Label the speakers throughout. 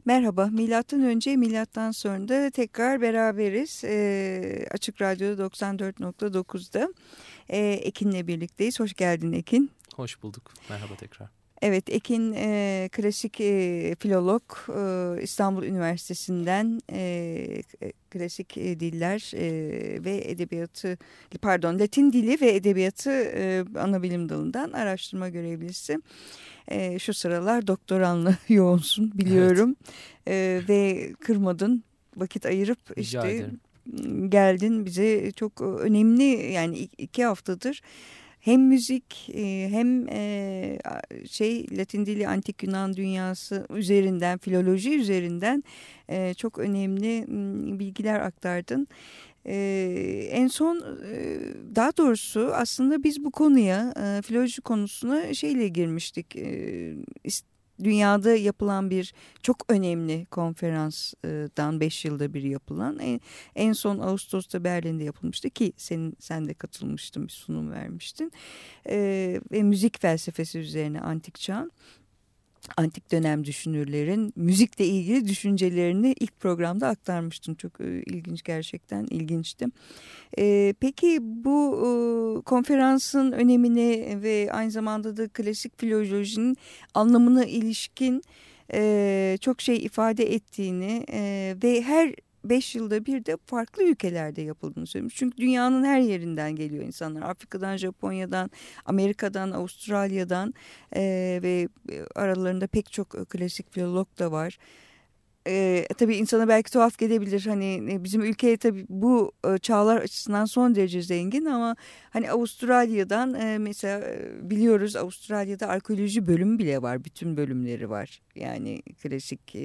Speaker 1: Merhaba, milattan önce, milattan sonra da tekrar beraberiz. Açık Radyo 94.9'da Ekin'le birlikteyiz. Hoş geldin Ekin.
Speaker 2: Hoş bulduk. Merhaba tekrar.
Speaker 1: Evet, Ekin klasik filolog, İstanbul Üniversitesi'nden klasik diller ve edebiyatı, pardon Latin dili ve edebiyatı anabilim dalından araştırma görevlisi. Şu sıralar doktoranla yoğunsun biliyorum. Evet. Ve kırmadın, vakit ayırıp
Speaker 2: Rica ederim.
Speaker 1: Geldin bize, çok önemli, yani 2 haftadır hem müzik hem Latin dili, antik Yunan dünyası üzerinden, filoloji üzerinden çok önemli bilgiler aktardın. En son, daha doğrusu aslında biz bu konuya, filoloji konusuna şeyle girmiştik. Dünyada yapılan bir çok önemli konferansdan 5 yılda bir yapılan, en son Ağustos'ta Berlin'de yapılmıştı ki sen de katılmıştın, bir sunum vermiştin. Ve müzik felsefesi üzerine antik çağ. Antik dönem düşünürlerin müzikle ilgili düşüncelerini ilk programda aktarmıştın. Çok ilginç, gerçekten ilginçti. Peki bu konferansın önemini ve aynı zamanda da klasik filolojinin anlamına ilişkin çok şey ifade ettiğini ve her 5 yılda bir de farklı ülkelerde yapıldığını söylemiş. Çünkü dünyanın her yerinden geliyor insanlar. Afrika'dan, Japonya'dan, Amerika'dan, Avustralya'dan ve aralarında pek çok klasik filolog da var. Tabii insana belki tuhaf gelebilir. Hani bizim ülke tabii bu çağlar açısından son derece zengin ama hani Avustralya'dan mesela biliyoruz, Avustralya'da arkeoloji bölümü bile var. Bütün bölümleri var. Yani klasik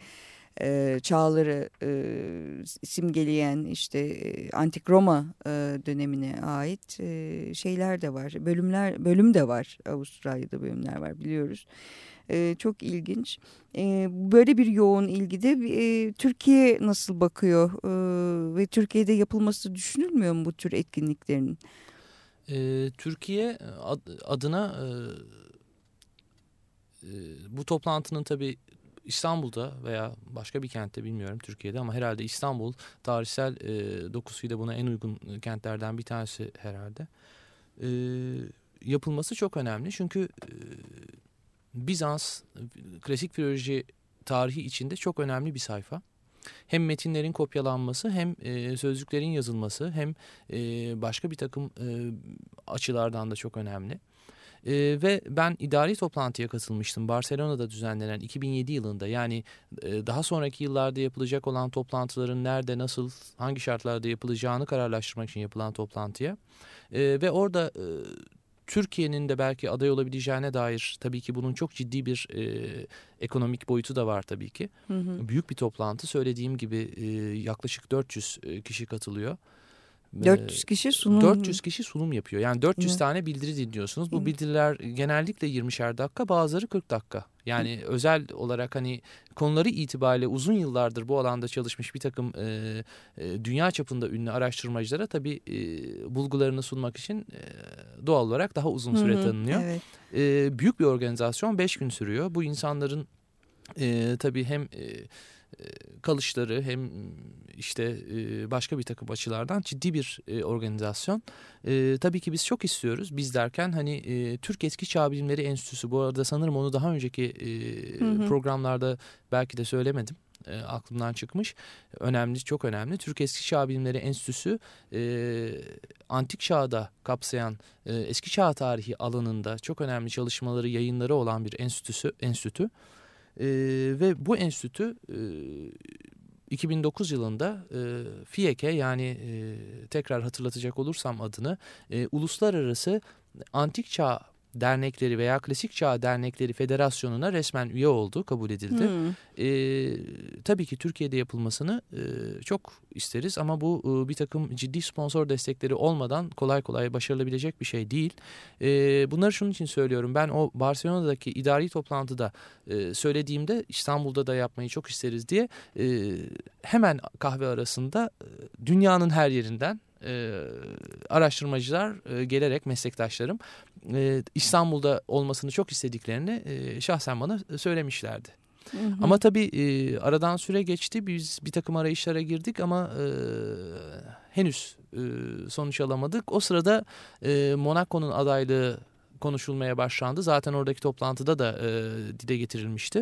Speaker 1: çağları simgeleyen, işte antik Roma dönemine ait şeyler de var. Bölüm de var. Avustralya'da bölümler var, biliyoruz. Çok ilginç. Böyle bir yoğun ilgide Türkiye nasıl bakıyor ve Türkiye'de yapılması düşünülmüyor mu bu tür etkinliklerin?
Speaker 2: Türkiye adına bu toplantının tabii İstanbul'da veya başka bir kentte, bilmiyorum Türkiye'de, ama herhalde İstanbul tarihsel dokusuyla buna en uygun kentlerden bir tanesi herhalde. Yapılması çok önemli çünkü Bizans klasik filoloji tarihi içinde çok önemli bir sayfa. Hem metinlerin kopyalanması, hem sözlüklerin yazılması, hem başka bir takım açılardan da çok önemli. Ve ben idari toplantıya katılmıştım. Barcelona'da düzenlenen 2007 yılında, yani daha sonraki yıllarda yapılacak olan toplantıların nerede, nasıl, hangi şartlarda yapılacağını kararlaştırmak için yapılan toplantıya. Ve orada Türkiye'nin de belki aday olabileceğine dair, tabii ki bunun çok ciddi bir ekonomik boyutu da var tabii ki. Hı hı. Büyük bir toplantı, söylediğim gibi yaklaşık 400 kişi katılıyor.
Speaker 1: 400 kişi sunum.
Speaker 2: 400 kişi sunum yapıyor. Yani 400 tane bildiri dinliyorsunuz. Bu bildiriler genellikle 20'şer dakika, bazıları 40 dakika. Yani özel olarak hani konuları itibariyle uzun yıllardır bu alanda çalışmış bir takım dünya çapında ünlü araştırmacılara tabii bulgularını sunmak için doğal olarak daha uzun süre tanınıyor. Evet. Büyük bir organizasyon, 5 gün sürüyor. Bu insanların tabii hem kalışları, hem işte başka bir takım açılardan ciddi bir organizasyon. Tabii ki biz çok istiyoruz. Biz derken hani Türk Eski Çağ Bilimleri Enstitüsü, bu arada sanırım onu daha önceki programlarda belki de söylemedim. Aklımdan çıkmış. Önemli, çok önemli. Türk Eski Çağ Bilimleri Enstitüsü antik çağda kapsayan eski çağ tarihi alanında çok önemli çalışmaları, yayınları olan bir enstitü. Ve bu enstitü 2009 yılında FİEK'e, yani tekrar hatırlatacak olursam adını, Uluslararası Antik Çağ Dernekleri veya Klasik Çağ Dernekleri Federasyonu'na resmen üye oldu, kabul edildi. Tabii ki Türkiye'de yapılmasını çok isteriz ama bu bir takım ciddi sponsor destekleri olmadan kolay kolay başarılabilecek bir şey değil. Bunları şunun için söylüyorum. Ben o Barcelona'daki idari toplantıda söylediğimde İstanbul'da da yapmayı çok isteriz diye, hemen kahve arasında dünyanın her yerinden araştırmacılar gelerek, meslektaşlarım İstanbul'da olmasını çok istediklerini şahsen bana söylemişlerdi.
Speaker 1: Hı hı.
Speaker 2: Ama tabii aradan süre geçti. Biz bir takım arayışlara girdik ama henüz sonuç alamadık. O sırada Monaco'nun adaylığı konuşulmaya başlandı. Zaten oradaki toplantıda da dile getirilmişti.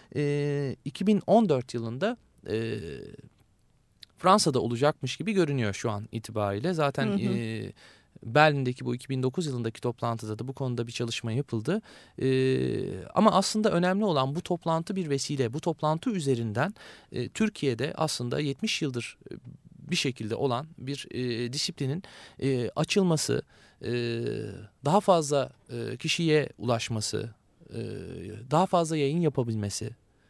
Speaker 2: 2014 yılında Fransa'da olacakmış gibi görünüyor şu an itibariyle. Zaten
Speaker 1: hı hı.
Speaker 2: Berlin'deki bu 2009 yılındaki toplantıda da bu konuda bir çalışma yapıldı. Ama aslında önemli olan bu toplantı bir vesile. Bu toplantı üzerinden Türkiye'de aslında 70 yıldır bir şekilde olan bir disiplinin açılması, daha fazla kişiye ulaşması, daha fazla yayın yapabilmesi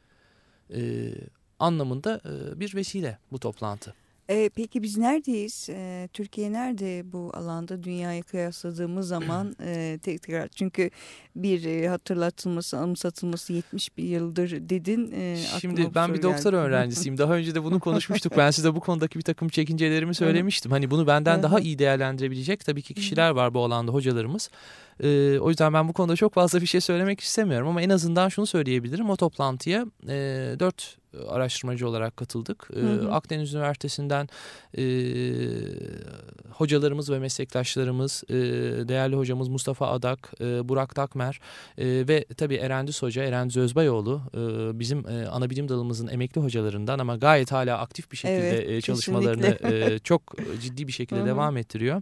Speaker 2: anlamında bir vesile bu toplantı.
Speaker 1: Peki biz neredeyiz? Türkiye nerede bu alanda dünyaya kıyasladığımız zaman tekrar çünkü bir hatırlatılması, anımsatılması 71 yıldır dedin.
Speaker 2: Şimdi ben bir doktora öğrencisiyim. Daha önce de bunu konuşmuştuk. Ben size bu konudaki bir takım çekincelerimi söylemiştim. Hani bunu benden daha iyi değerlendirebilecek tabii ki kişiler var bu alanda, hocalarımız. O yüzden ben bu konuda çok fazla bir şey söylemek istemiyorum ama en azından şunu söyleyebilirim. O toplantıya 4 araştırmacı olarak katıldık. Akdeniz Üniversitesi'nden hocalarımız ve meslektaşlarımız, değerli hocamız Mustafa Adak, Burak Takmer ve tabii Erendiz Hoca, Erendiz Özbayoğlu bizim ana bilim dalımızın emekli hocalarından ama gayet hala aktif bir şekilde çalışmalarını çok ciddi bir şekilde devam ettiriyor.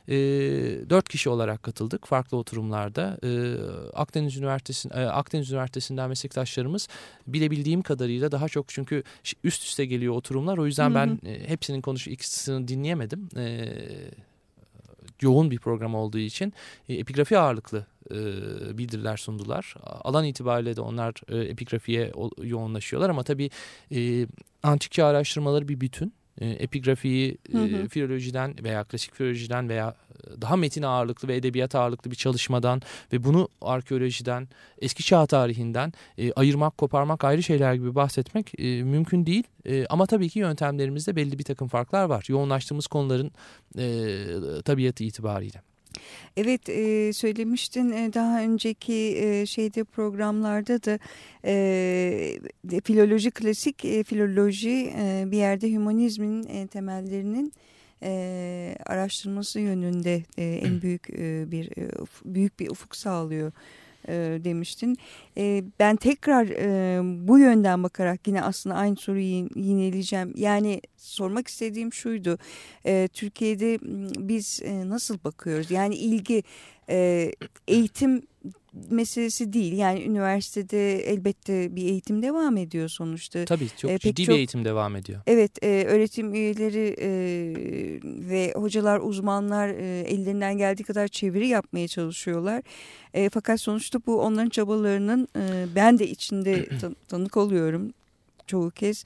Speaker 2: 4 kişi olarak katıldık farklı oturumlarda. Akdeniz Üniversitesi'nden meslektaşlarımız bilebildiğim kadarıyla daha çok çünkü üst üste geliyor oturumlar. O yüzden ben hepsinin ikisini dinleyemedim. Yoğun bir program olduğu için epigrafi ağırlıklı bildiriler sundular. Alan itibariyle de onlar epigrafiye yoğunlaşıyorlar ama tabii antik çağ araştırmaları bir bütün. Epigrafiyi filolojiden veya klasik filolojiden veya daha metin ağırlıklı ve edebiyat ağırlıklı bir çalışmadan ve bunu arkeolojiden, eski çağ tarihinden ayırmak, koparmak, ayrı şeyler gibi bahsetmek mümkün değil. Ama tabii ki yöntemlerimizde belli bir takım farklar var. Yoğunlaştığımız konuların tabiatı itibariyle.
Speaker 1: Evet, söylemiştin daha önceki programlarda da filoloji, klasik filoloji bir yerde hümanizmin temellerinin araştırılması yönünde en büyük bir ufuk sağlıyor demiştin. Ben tekrar bu yönden bakarak yine aslında aynı soruyu yineleyeceğim. Yani sormak istediğim şuydu. Türkiye'de biz nasıl bakıyoruz? Yani ilgi eğitim meselesi değil. Yani üniversitede elbette bir eğitim devam ediyor sonuçta.
Speaker 2: Tabii çok ciddi bir eğitim devam ediyor.
Speaker 1: Evet, öğretim üyeleri ve hocalar, uzmanlar ellerinden geldiği kadar çeviri yapmaya çalışıyorlar. Fakat sonuçta bu onların çabalarının ben de içinde tanık oluyorum çoğu kez.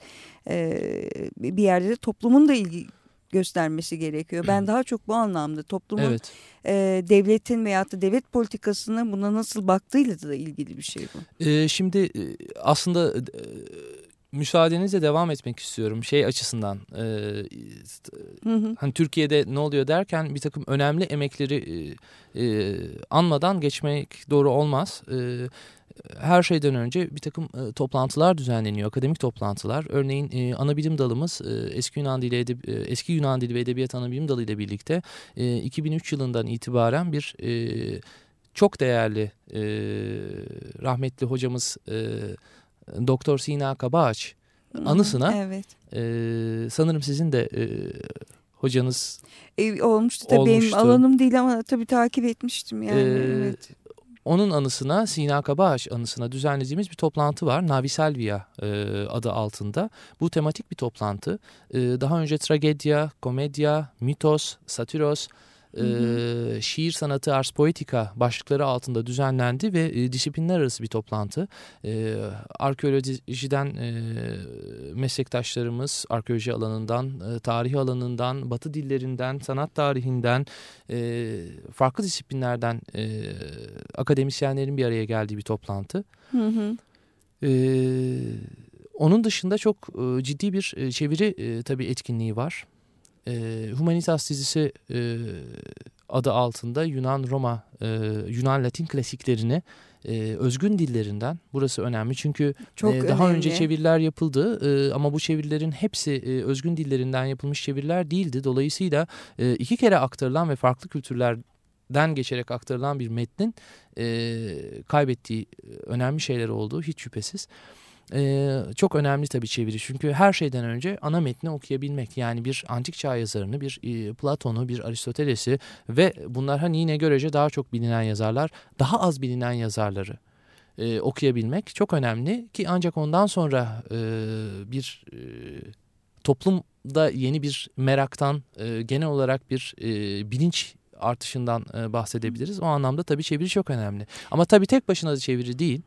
Speaker 1: Bir yerde de toplumun da ilgi göstermesi gerekiyor. Ben daha çok bu anlamda toplumun, devletin veyahut da devlet politikasına buna nasıl baktığıyla da ilgili bir şey bu.
Speaker 2: Şimdi aslında müsaadenizle devam etmek istiyorum açısından. Hani Türkiye'de ne oluyor derken bir takım önemli emekleri anmadan geçmek doğru olmaz. Her şeyden önce bir takım toplantılar düzenleniyor, akademik toplantılar. Örneğin ana bilim dalımız eski Yunan Dili ve Edebiyat ana bilim dalı ile birlikte 2003 yılından itibaren bir çok değerli rahmetli hocamız Doktor Sina Kabaağaç anısına sanırım sizin de hocanız
Speaker 1: olmuştu. Tabii benim alanım değil ama tabii takip etmiştim yani. Evet.
Speaker 2: Onun anısına, Sina Kabaağaç anısına düzenlediğimiz bir toplantı var. Navi Salvia adı altında. Bu tematik bir toplantı. Daha önce tragedya, komedya, mitos, satiros, şiir sanatı, ars poetica başlıkları altında düzenlendi ve disiplinler arası bir toplantı. Arkeolojiden meslektaşlarımız, arkeoloji alanından, tarih alanından, batı dillerinden, sanat tarihinden, farklı disiplinlerden akademisyenlerin bir araya geldiği bir toplantı. Onun dışında çok ciddi bir çeviri tabii etkinliği var. Humanitas dizisi adı altında Yunan Latin klasiklerini özgün dillerinden, burası önemli çünkü daha önce çeviriler yapıldı ama bu çevirilerin hepsi özgün dillerinden yapılmış çeviriler değildi. Dolayısıyla 2 kere aktarılan ve farklı kültürlerden geçerek aktarılan bir metnin kaybettiği önemli şeyler olduğu hiç şüphesiz. Çok önemli tabii çeviri, çünkü her şeyden önce ana metni okuyabilmek, yani bir antik çağ yazarını, bir Platon'u, bir Aristoteles'i ve bunlar hani yine görece daha çok bilinen yazarlar, daha az bilinen yazarları okuyabilmek çok önemli ki ancak ondan sonra bir toplumda yeni bir meraktan, genel olarak bir bilinç artışından bahsedebiliriz. O anlamda tabii çeviri çok önemli ama tabii tek başına da çeviri değil.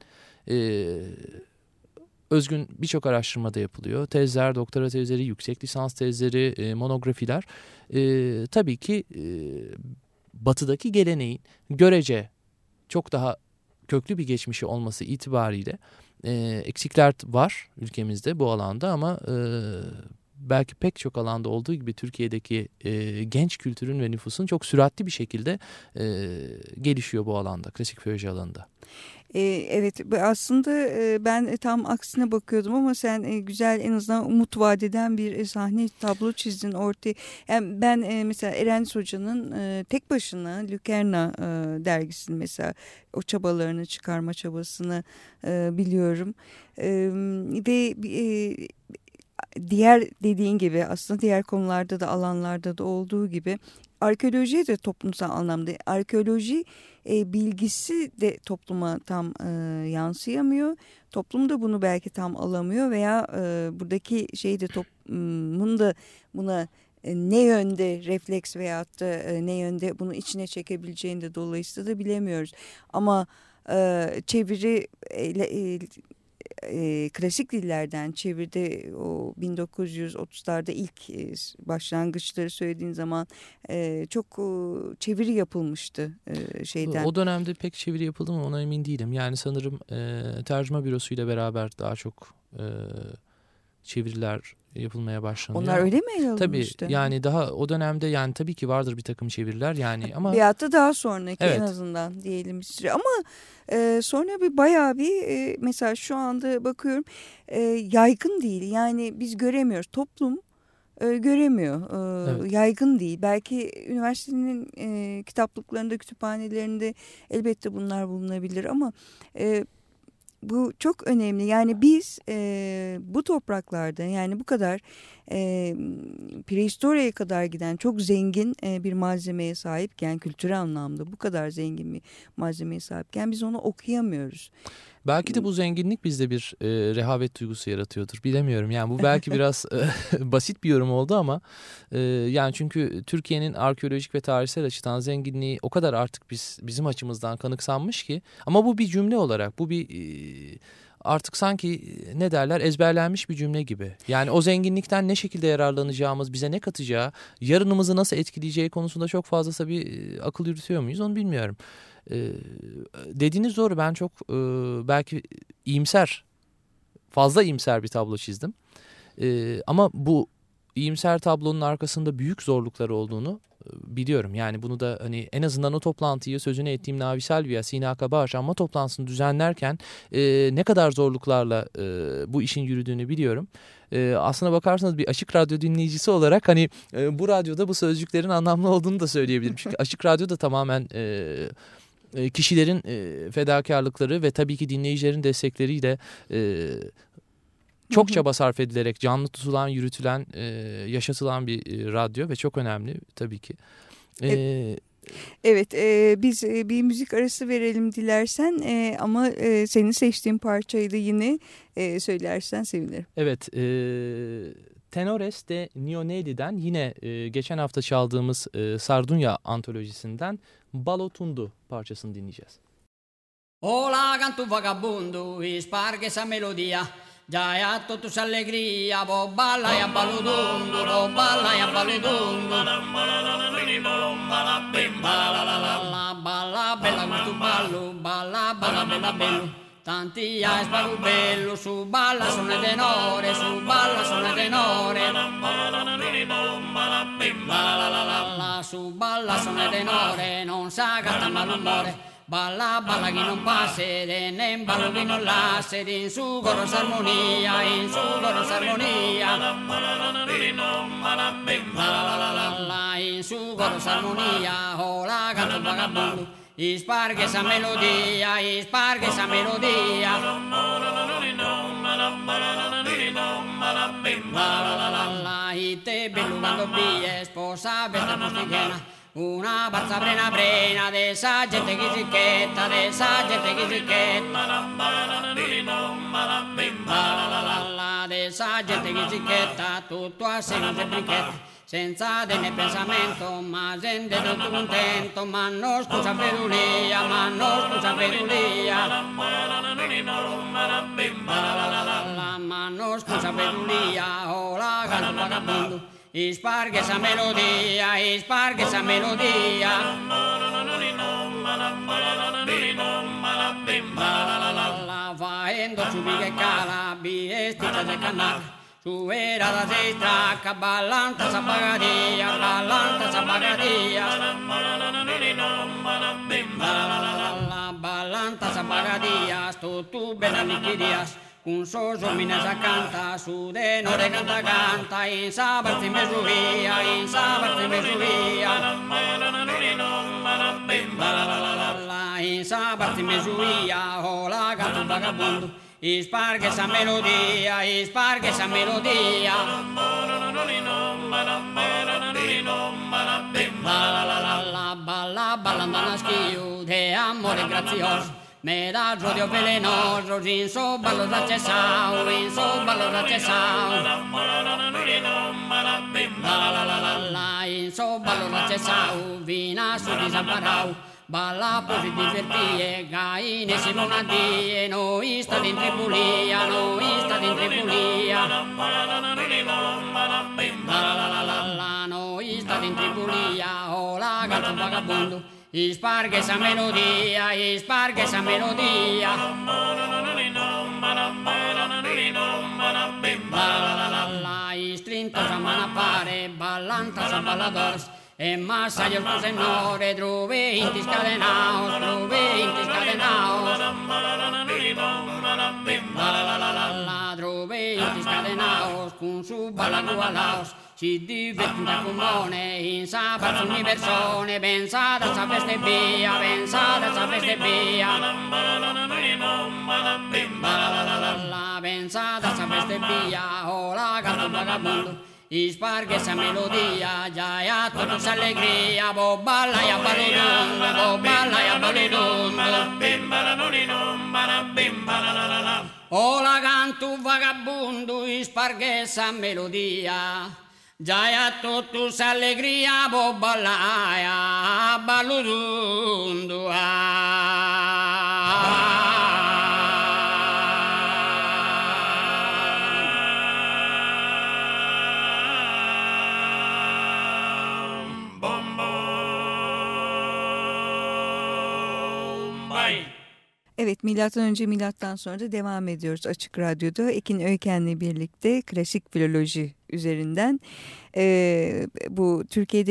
Speaker 2: Özgün birçok araştırmada yapılıyor. Tezler, doktora tezleri, yüksek lisans tezleri, monografiler. Tabii ki batıdaki geleneğin görece çok daha köklü bir geçmişi olması itibariyle eksikler var ülkemizde bu alanda ama belki pek çok alanda olduğu gibi Türkiye'deki genç kültürün ve nüfusun çok süratli bir şekilde gelişiyor bu alanda, klasik filoloji alanında.
Speaker 1: Evet, aslında ben tam aksine bakıyordum ama sen güzel, en azından umut vadeden bir sahne tablo çizdin ortaya. Yani ben mesela Erendiz Hoca'nın tek başına Lucerna dergisini, mesela o çabalarını çıkarma çabasını biliyorum. Ve diğer, dediğin gibi aslında diğer konularda da, alanlarda da olduğu gibi arkeolojiye de toplumsal anlamda, arkeoloji bilgisi de topluma tam yansıyamıyor. Toplum da bunu belki tam alamıyor veya buradaki şey de toplumun da buna ne yönde refleks veyahut da ne yönde bunu içine çekebileceğini de dolayısıyla da bilemiyoruz. Ama çeviri klasik dillerden çeviride o 1930'larda ilk başlangıçları söylediğin zaman çok çeviri yapılmıştı şeyden.
Speaker 2: O dönemde pek çeviri yapıldı mı ona emin değilim. Yani sanırım tercüme bürosuyla beraber daha çok çeviriler yapılmaya başlanıyor.
Speaker 1: Onlar öyle mi ele alınmıştı?
Speaker 2: Tabii, yani daha o dönemde yani tabii ki vardır bir takım çeviriler yani ama.
Speaker 1: Veyahut da daha sonraki,
Speaker 2: evet,
Speaker 1: en azından diyelim bir süre. Ama sonra bir bayağı bir mesela şu anda bakıyorum yaygın değil. Yani biz göremiyoruz. Toplum göremiyor.
Speaker 2: Evet.
Speaker 1: Yaygın değil. Belki üniversitenin kitaplıklarında, kütüphanelerinde elbette bunlar bulunabilir ama bu çok önemli. Yani biz bu topraklarda, yani bu kadar prehistoriye kadar giden çok zengin bir malzemeye sahipken, kültürel anlamda bu kadar zengin bir malzemeye sahipken biz onu okuyamıyoruz.
Speaker 2: Belki de bu zenginlik bizde bir rehavet duygusu yaratıyordur. Bilemiyorum. Yani bu belki biraz basit bir yorum oldu ama yani çünkü Türkiye'nin arkeolojik ve tarihsel açıdan zenginliği o kadar artık bizim açımızdan kanıksanmış ki, ama bu bir cümle olarak, bu bir artık sanki ne derler, ezberlenmiş bir cümle gibi. Yani o zenginlikten ne şekilde yararlanacağımız, bize ne katacağı, yarınımızı nasıl etkileyeceği konusunda çok fazla tabii akıl yürütüyor muyuz onu bilmiyorum. Dediğiniz doğru, ben çok belki fazla iyimser bir tablo çizdim. Ama bu iyimser tablonun arkasında büyük zorluklar olduğunu biliyorum. Yani bunu da hani en azından o toplantıyı, sözünü ettiğim Navi Salvia, Sina Kabaş anma toplantısını düzenlerken ne kadar zorluklarla bu işin yürüdüğünü biliyorum. Aslına bakarsanız bir Açık Radyo dinleyicisi olarak hani bu radyoda bu sözcüklerin anlamlı olduğunu da söyleyebilirim. Çünkü Açık Radyo da tamamen kişilerin fedakarlıkları ve tabii ki dinleyicilerin destekleriyle çok çaba sarf edilerek canlı tutulan, yürütülen, yaşatılan bir radyo ve çok önemli tabii ki.
Speaker 1: Evet, biz bir müzik arası verelim dilersen ama senin seçtiğin parçayı da yine söylersen sevinirim.
Speaker 2: Evet, Tenores de Nionelli'den yine geçen hafta çaldığımız Sardunya antolojisinden Balotundu parçasını dinleyeceğiz.
Speaker 3: Hola, canto vagabundo, sparge esa melodia. Ya tutto s'allegria, bo balla ya baludundu, bo balla ya baludundu. Balla bella tu ballo, balla bella bello. Tanti ya sparu bello, su balla son le tenore, su balla son le tenore. su, balla son e tenore, non sa canta malumore. Balla, balla chi non passa, e ne ballo chi non lascia, in su coro s'armonia, in su coro s'armonia. In su coro s'armonia, oh la canto vagabondo, isparge esa melodia, isparge esa melodia. E te bello quando vie, sposa bella postigliana. Una bazza brena brena de esa gente che ricchetta, de esa gente che ricchetta. De esa gente che ricchetta, tutto a sé non c'è brichetta. Senza del pensamento, ma gente tutto contento, ma non scusa pedulia, ma non scusa pedulia. Ma non scusa pedulia, oh la canto vagabondo. Isparge esa melodia, isparge esa melodia. Faendo su che cala, biestica de canal. Su era da sei stracca, ballanta sa pagadia, ballanta sa pagadia. Ballanta sa pagadia, sto tu bella liquidias. Un soso minesa canta, su de no de canta canta, in sabarti mesuria, in sabarti mesuria. In sabarti mesuria, oh la canto vagabondo, isparge esa melodia, isparge esa melodia. Balla, ballando a schio, de amore grazioso. Medaggio di velenoso, in so ballo da cesau, in so ballo da cesau. In so ballo da cesau, vina su disamparau. Balla posi divertie, gaine si non addie, noi stati in tribulia, noi stati in tribulia. Noi stati in tribulia, oh la canto vagabondo. Isparge esa melodia, isparge esa melodia. Istrinto sa manapare, ballanta sa balladores. E massa io tu senore, trove intis cadenaos, trove intis cadenaos. Trove intis cadenaos, con su ballagualaos. Si divertita comune, in sabato ogni persone, pensata sa feste via, pensata sa feste via. Pensata sa feste via, oh la canto vagabondo, isparge esa melodia, già è a tutta sa allegria, bo balla e a ballodondo, bo balla e a ballodondo. Oh la canto vagabondo, isparge esa melodia. Già tutto s'allegria, bo ballaia, balludundo.
Speaker 1: Evet, milattan önce milattan sonra da devam ediyoruz Açık Radyo'da. Ekin Öyken'le birlikte klasik filoloji üzerinden bu Türkiye'de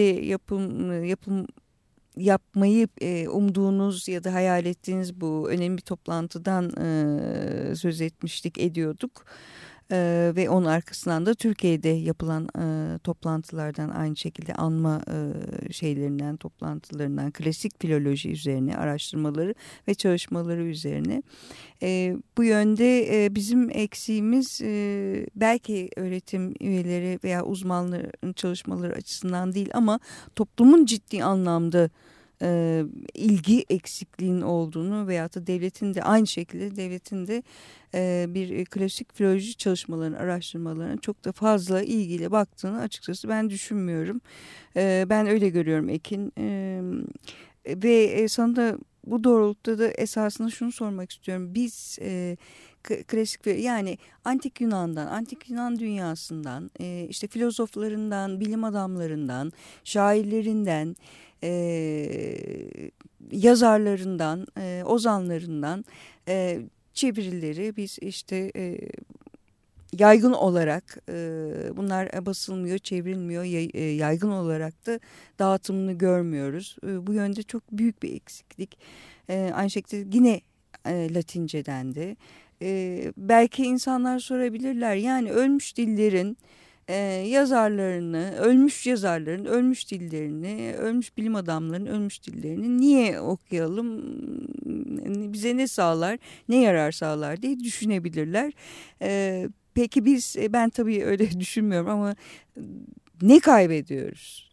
Speaker 1: yapmayı umduğunuz ya da hayal ettiğiniz bu önemli toplantıdan söz ediyorduk. Ve onun arkasından da Türkiye'de yapılan toplantılardan, aynı şekilde anma toplantılarından, klasik filoloji üzerine araştırmaları ve çalışmaları üzerine. Bu yönde bizim eksiğimiz belki öğretim üyeleri veya uzmanların çalışmaları açısından değil, ama toplumun ciddi anlamda ilgi eksikliğinin olduğunu veyahut da devletin de aynı şekilde bir klasik filoloji çalışmalarının, araştırmalarına çok da fazla ilgiyle baktığını açıkçası ben düşünmüyorum. Ben öyle görüyorum Ekin. Ve sana da bu doğrultuda da esasında şunu sormak istiyorum. Biz klasik, yani antik Yunan'dan, antik Yunan dünyasından, işte filozoflarından, bilim adamlarından, şairlerinden, yazarlarından, ozanlarından çevirileri biz işte yaygın olarak bunlar basılmıyor, çevrilmiyor, yaygın olarak da dağıtımını görmüyoruz. Bu yönde çok büyük bir eksiklik. Aynı şekilde yine Latinceden de. Belki insanlar sorabilirler, yani ölmüş dillerin yazarlarını, ölmüş yazarların ölmüş dillerini, ölmüş bilim adamlarının ölmüş dillerini niye okuyalım, bize ne sağlar, ne yarar sağlar diye düşünebilirler. Peki ben tabii öyle düşünmüyorum ama ne kaybediyoruz?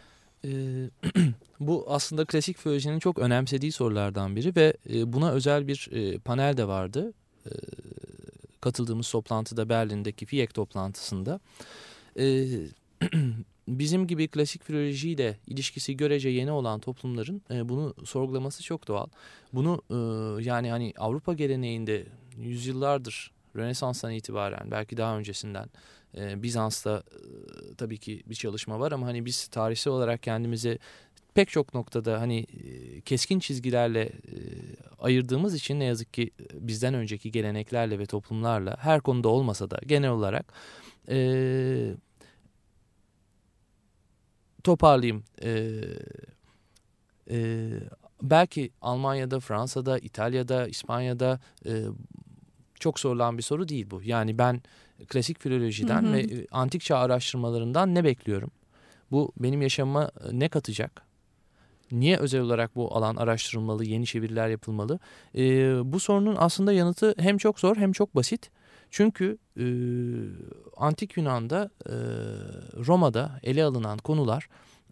Speaker 2: Bu aslında klasik filolojinin çok önemsediği sorulardan biri ve buna özel bir panel de vardı. Katıldığımız toplantıda, Berlin'deki FİEK toplantısında. Bizim gibi klasik filolojiyle ilişkisi görece yeni olan toplumların bunu sorgulaması çok doğal. Bunu yani hani Avrupa geleneğinde yüzyıllardır, Rönesans'tan itibaren, belki daha öncesinden Bizans'ta tabii ki bir çalışma var ama hani biz tarihsel olarak kendimizi pek çok noktada hani keskin çizgilerle ayırdığımız için ne yazık ki bizden önceki geleneklerle ve toplumlarla her konuda olmasa da genel olarak toparlayayım. Belki Almanya'da, Fransa'da, İtalya'da, İspanya'da çok sorulan bir soru değil bu. Yani ben klasik filolojiden ve antik çağ araştırmalarından ne bekliyorum? Bu benim yaşamıma ne katacak? Niye özel olarak bu alan araştırılmalı, yeni çeviriler yapılmalı? Bu sorunun aslında yanıtı hem çok zor hem çok basit. Çünkü Antik Yunan'da, Roma'da ele alınan konular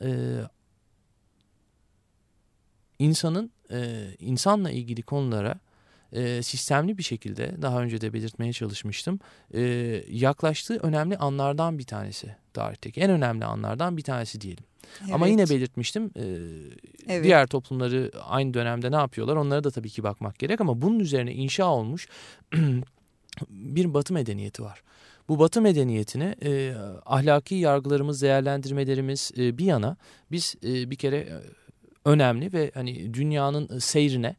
Speaker 2: insanla ilgili konulara sistemli bir şekilde, daha önce de belirtmeye çalışmıştım, yaklaştığı önemli anlardan bir tanesi, tarihteki en önemli anlardan bir tanesi diyelim. Evet. Ama yine belirtmiştim, evet, diğer toplumları aynı dönemde ne yapıyorlar, onlara da tabii ki bakmak gerek ama bunun üzerine inşa olmuş bir Batı medeniyeti var. Bu Batı medeniyetini ahlaki yargılarımız, değerlendirmelerimiz bir yana, biz bir kere önemli ve hani dünyanın seyrine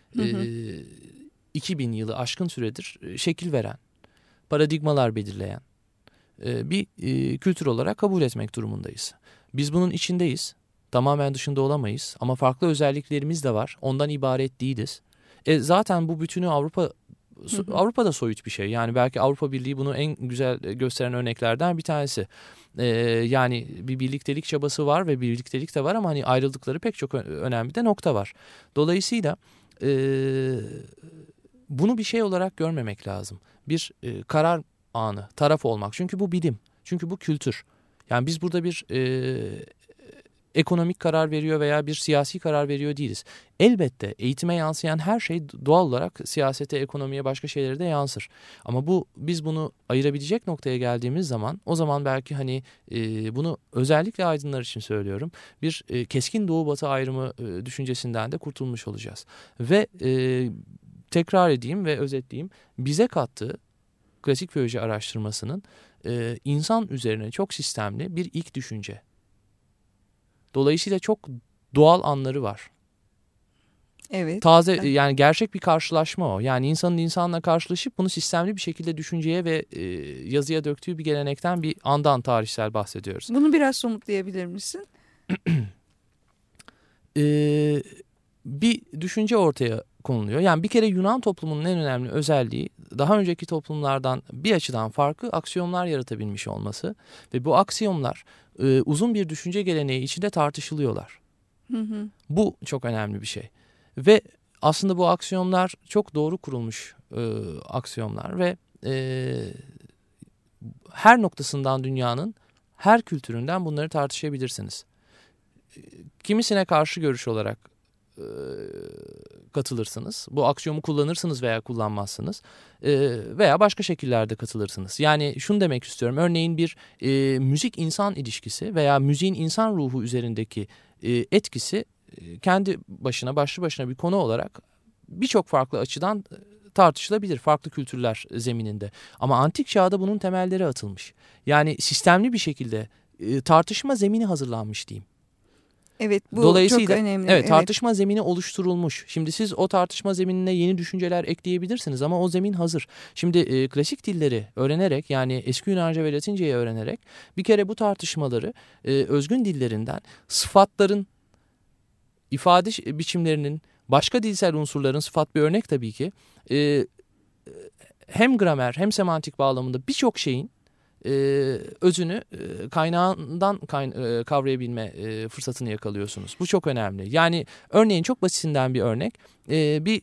Speaker 2: 2000 yılı aşkın süredir şekil veren, paradigmalar belirleyen bir kültür olarak kabul etmek durumundayız. Biz bunun içindeyiz, tamamen dışında olamayız ama farklı özelliklerimiz de var, ondan ibaret değiliz. Zaten bu bütünü Avrupa'da soyut bir şey. Yani belki Avrupa Birliği bunu en güzel gösteren örneklerden bir tanesi. Yani bir birliktelik çabası var ve birliktelik de var ama hani ayrıldıkları pek çok önemli de nokta var. Dolayısıyla bunu bir şey olarak görmemek lazım. Bir karar anı, taraf olmak. Çünkü bu bilim, çünkü bu kültür. Yani biz burada bir ekonomik karar veriyor veya bir siyasi karar veriyor değiliz. Elbette eğitime yansıyan her şey doğal olarak siyasete, ekonomiye, başka şeylere de yansır. Ama biz bunu ayırabilecek noktaya geldiğimiz zaman, o zaman belki hani bunu özellikle aydınlar için söylüyorum, bir keskin doğu batı ayrımı düşüncesinden de kurtulmuş olacağız. Ve tekrar edeyim ve özetleyeyim, bize kattığı klasik filoloji araştırmasının insan üzerine çok sistemli bir ilk düşünce. Dolayısıyla çok doğal anları var.
Speaker 1: Evet.
Speaker 2: Taze, yani gerçek bir karşılaşma o. Yani insanın insanla karşılaşıp bunu sistemli bir şekilde düşünceye ve yazıya döktüğü bir gelenekten, bir andan tarihsel bahsediyoruz.
Speaker 1: Bunu biraz somutlayabilir misin?
Speaker 2: Bir düşünce ortaya konuluyor. Yani bir kere Yunan toplumunun en önemli özelliği, daha önceki toplumlardan bir açıdan farklı aksiyomlar yaratabilmiş olması ve bu aksiyomlar uzun bir düşünce geleneği içinde tartışılıyorlar. Bu çok önemli bir şey. Ve aslında bu aksiyomlar çok doğru kurulmuş aksiyomlar ve her noktasından, dünyanın her kültüründen bunları tartışabilirsiniz. Kimisine karşı görüş olarak katılırsınız. Bu aksiyomu kullanırsınız veya kullanmazsınız. Veya başka şekillerde katılırsınız. Yani şunu demek istiyorum. Örneğin bir müzik-insan ilişkisi veya müziğin insan ruhu üzerindeki etkisi kendi başına, başlı başına bir konu olarak birçok farklı açıdan tartışılabilir. Farklı kültürler zemininde. Ama antik çağda bunun temelleri atılmış. Yani sistemli bir şekilde tartışma zemini hazırlanmış diyeyim.
Speaker 1: Evet, bu
Speaker 2: Dolayısıyla,
Speaker 1: çok önemli.
Speaker 2: Evet, tartışma zemini oluşturulmuş. Şimdi siz o tartışma zeminine yeni düşünceler ekleyebilirsiniz ama o zemin hazır. Şimdi klasik dilleri öğrenerek, yani eski Yunanca ve Latinceyi öğrenerek bir kere bu tartışmaları özgün dillerinden sıfatların, ifade biçimlerinin, başka dilsel unsurların, sıfat bir örnek tabii ki, hem gramer hem semantik bağlamında birçok şeyin özünü kaynağından kavrayabilme fırsatını yakalıyorsunuz. Bu çok önemli. Yani örneğin çok basitinden bir örnek, bir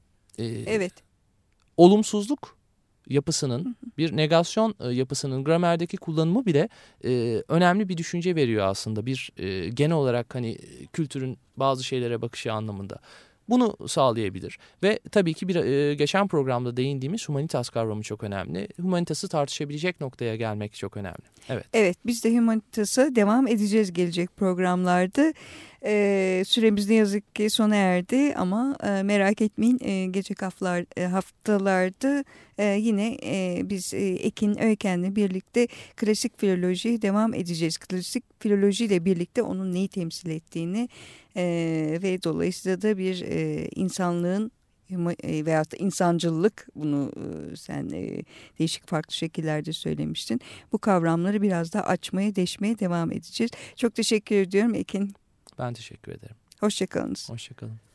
Speaker 2: olumsuzluk yapısının, bir negasyon yapısının gramerdeki kullanımı bile önemli bir düşünce veriyor aslında. Bir genel olarak hani kültürün bazı şeylere bakışı anlamında. Bunu sağlayabilir ve tabii ki geçen programda değindiğimiz humanitas kavramı çok önemli. Humanitası tartışabilecek noktaya gelmek çok önemli.
Speaker 1: Evet, biz de humanitas'a devam edeceğiz gelecek programlarda. Süremiz ne yazık ki sona erdi ama merak etmeyin, gelecek haftalarda yine biz Ekin Öyken'le birlikte klasik filolojiye devam edeceğiz. Klasik filolojiyle birlikte onun neyi temsil ettiğini ve dolayısıyla da bir insanlığın veyahut da insancıllık, bunu sen değişik farklı şekillerde söylemiştin. Bu kavramları biraz daha açmaya, deşmeye devam edeceğiz. Çok teşekkür ediyorum Ekin.
Speaker 2: Ben teşekkür ederim.
Speaker 1: Hoşçakalınız.
Speaker 2: Hoşçakalın.